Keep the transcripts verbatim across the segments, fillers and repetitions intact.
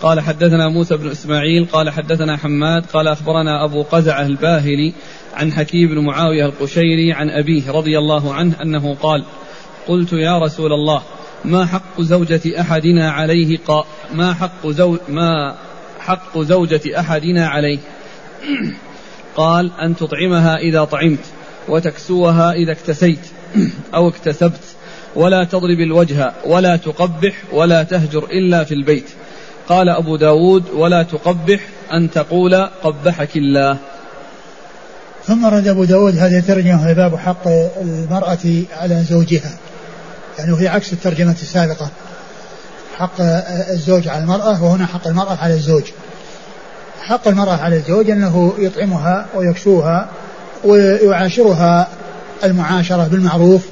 قال حدثنا موسى بن إسماعيل قال حدثنا حماد قال أخبرنا أبو قزعة الباهلي عن حكيم بن معاوية القشيري عن أبيه رضي الله عنه أنه قال قلت يا رسول الله ما حق زوجة أحدنا عليه قا ما حق زو ما حق زوجة أحدنا عليه قال أن تطعمها إذا طعمت وتكسوها إذا اكتسيت أو اكتسبت ولا تضرب الوجه ولا تقبح ولا تهجر إلا في البيت. قال أبو داود ولا تقبح أن تقول قبحك الله. ثم رد أبو داود هذه الترجمة في باب حق المرأة على زوجها، يعني وهي عكس الترجمة السابقة، حق الزوج على المرأة وهنا حق المرأة على الزوج. حق المرأة على الزوج أنه يطعمها ويكسوها ويعاشرها المعاشرة بالمعروف،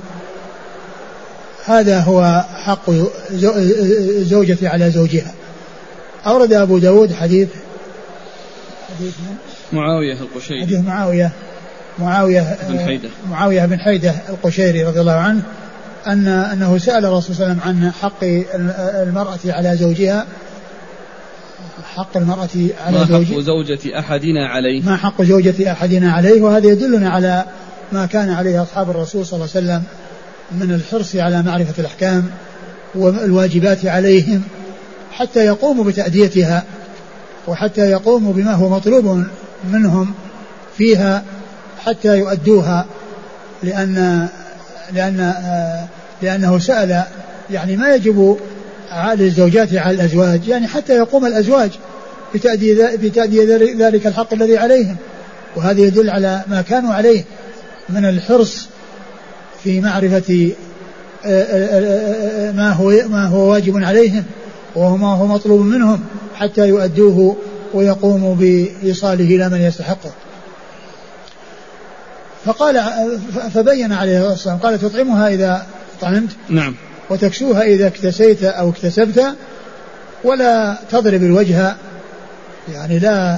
هذا هو حق زوجة على زوجها. أورد أبو داود حديث حديث معاوية القشيري حديث معاوية معاوية بن حيدة معاوية بن حيدة القشيري رضي الله عنه أن أنه سأل الرسول صلى الله عليه وسلم عن حق المرأة على زوجها، حق المرأة على ما زوجها، حق زوجة أحدنا عليه ما حق زوجة أحدنا عليه. وهذا يدلنا على ما كان عليه أصحاب الرسول صلى الله عليه وسلم من الحرص على معرفة الأحكام والواجبات عليهم حتى يقوموا بتأديتها وحتى يقوموا بما هو مطلوب منهم فيها حتى يؤدوها، لأن لأن لأنه سأل يعني ما يجب على الزوجات على الأزواج، يعني حتى يقوم الأزواج بتأدية ذلك الحق الذي عليهم. وهذا يدل على ما كانوا عليه من الحرص في معرفة ما هو ما هو واجب عليهم وما هو مطلوب منهم حتى يؤدوه ويقوموا بإيصاله إلى من يستحقه. فقال فبين عليه الصلاة والسلام قال تطعمها إذا طعمت نعم وتكسوها إذا اكتسيت أو اكتسبت ولا تضرب الوجه، يعني لا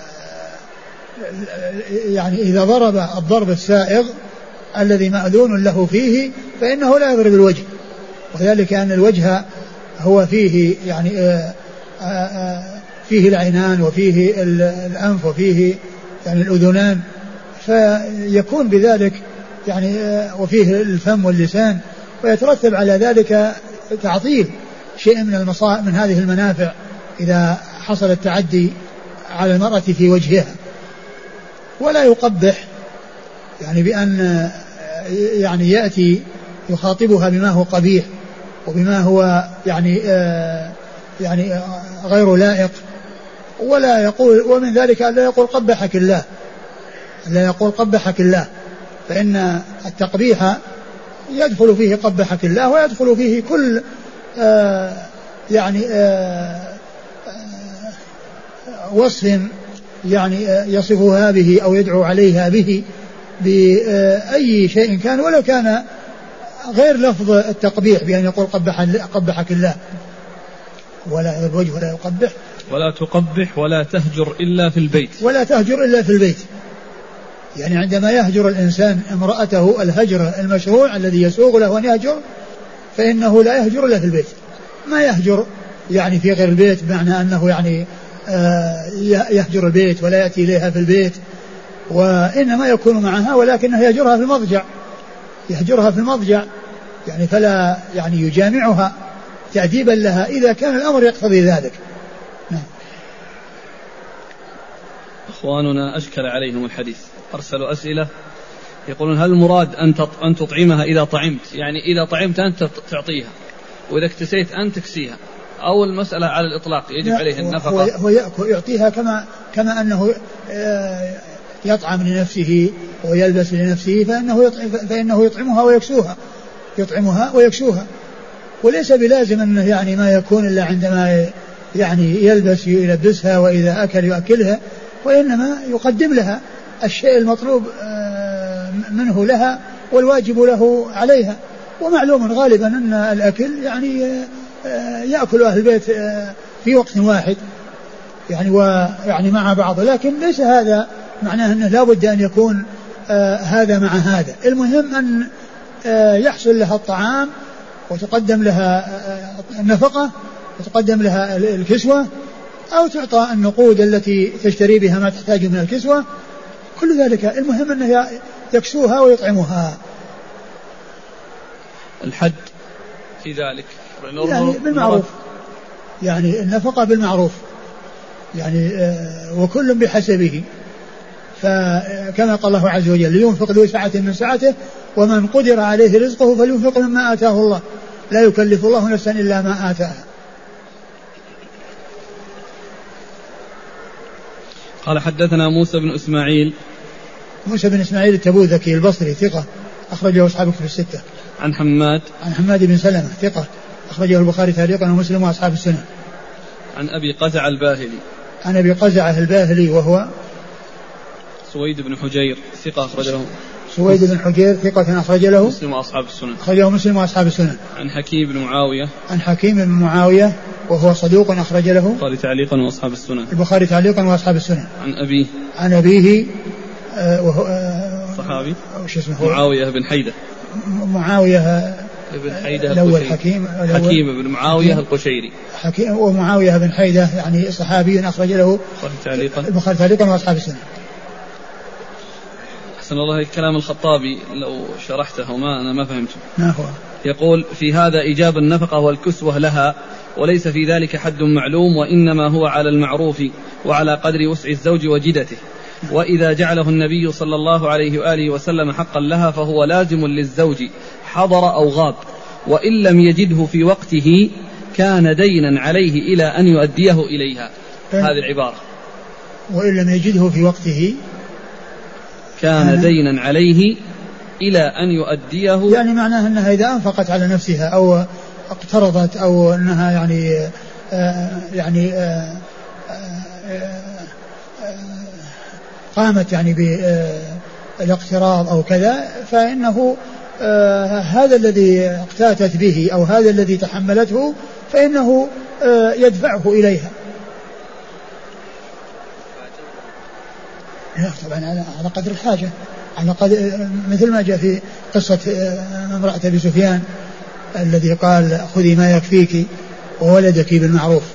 يعني إذا ضرب الضرب السائغ الذي مأذون له فيه فإنه لا يضرب الوجه، وذلك أن الوجه هو فيه يعني آآ آآ فيه العينان وفيه الأنف وفيه يعني الأذنان، فيكون بذلك يعني وفيه الفم واللسان، ويترتب على ذلك تعطيل شيء من المصا من هذه المنافع إذا حصل التعدي على المرأة في وجهها. ولا يقبح يعني بأن يعني يأتي يخاطبها بما هو قبيح وبما هو يعني آه يعني آه غير لائق، ولا يقول ومن ذلك لا يقول قبحك الله، لا يقول قبحك الله، فإن التقبيح يدخل فيه قبحك الله ويدخل فيه كل آه يعني آه آه وصف يعني آه يصفها به أو يدعو عليها به بأي شيء كان ولو كان غير لفظ التقبيح بأن يقول قبحك الله. ولا يضرب الوجه ولا يقبح ولا تقبح ولا تهجر إلا في البيت، ولا تهجر إلا في البيت، يعني عندما يهجر الإنسان امرأته الهجر المشروع الذي يسوغ له أن يهجر فإنه لا يهجر إلا في البيت، ما يهجر يعني في غير البيت بمعنى أنه يعني يهجر البيت ولا يأتي إليها في البيت، وإنما يكون معها ولكنه يهجرها في المضجع، يهجرها في المضجع يعني فلا يعني يجامعها تأديبا لها إذا كان الأمر يقتضي ذلك. نعم. أخواننا أشكل عليهم الحديث، أرسلوا أسئلة يقولون هل المراد أن تطعمها إذا طعمت، يعني إذا طعمت أنت تعطيها وإذا اكتسيت أنت تكسيها، أو المسألة على الإطلاق يجب عليه النفقة؟ هو يعطيها كما كما أنه يطعم لنفسه ويلبس لنفسه فإنه يطعم فإنه يطعمها ويكسوها، يطعمها ويكسوها، وليس بلازم أنه يعني ما يكون إلا عندما يعني يلبس يلبسها وإذا أكل يأكلها، وإنما يقدم لها الشيء المطلوب منه لها والواجب له عليها. ومعلوم غالبا أن الأكل يعني يأكل أهل البيت في وقت واحد يعني ويعني مع بعض، لكن ليس هذا معناه أنه لا بد أن يكون هذا مع هذا. المهم أن يحصل لها الطعام وتقدم لها النفقة وتقدم لها الكسوة أو تعطى النقود التي تشتري بها ما تحتاج من الكسوة. كل ذلك المهم أنه يكسوها ويطعمها. الحد في ذلك يعني بالمعروف، يعني النفقة بالمعروف يعني وكل بحسبه. فكما قال الله عز وجل لينفق ذو سعة من سعته ومن قدر عليه رزقه فلينفق مما آتاه الله لا يكلف الله نفسا إلا ما آتاها. قال حدثنا موسى بن إسماعيل موسى بن إسماعيل التبوذكي البصري ثقة أخرجه أصحاب الكتب الستة. عن حماد عن حماد بن سلمة ثقة أخرجه البخاري تعليقا ومسلم وأصحاب السنة. عن أبي قزع الباهلي عن أبي قزعة الباهلي وهو سويد بن حجير ثقة أخرج له سويد بن حجير ثقة أخرج له مسلم وأصحاب السنن أخرجه مسلم وأصحاب السنن. عن حكيم بن معاوية عن حكيم بن معاوية وهو صدوق أخرج له البخاري تعليقا وأصحاب السنن البخاري تعليقا وأصحاب السنن. عن أبيه عن أبيه آه وهو آه صحابي وش اسمه معاوية بن حيدة معاوية بن حيدة الأول حكيم حكيم بن معاوية القشيري حكيم ومعاوية بن حيدة يعني صحابي أخرج له البخاري تعليقا وأصحاب السنن. أحسن الله الكلام الخطابي لو شرحته ما أنا ما فهمته. ما هو يقول في هذا إيجاب النفقة والكسوة لها وليس في ذلك حد معلوم وإنما هو على المعروف وعلى قدر وسع الزوج وجدته. وإذا جعله النبي صلى الله عليه وآله وسلم حقا لها فهو لازم للزوج حضر أو غاب وإن لم يجده في وقته كان دينا عليه إلى أن يؤديه إليها. هذه العبارة وإن لم يجده في وقته كان دينا عليه إلى أن يؤديه، يعني معناه أنها إذا أنفقت على نفسها أو اقترضت أو أنها يعني آه يعني آه آه قامت يعني بالاقتراض أو كذا فإنه آه هذا الذي اقتاتت به أو هذا الذي تحملته فإنه آه يدفعه إليها. لا طبعا على قدر الحاجة، على قدر مثل ما جاء في قصة امرأة أبي سفيان الذي قال خذي ما يكفيك وولدك بالمعروف.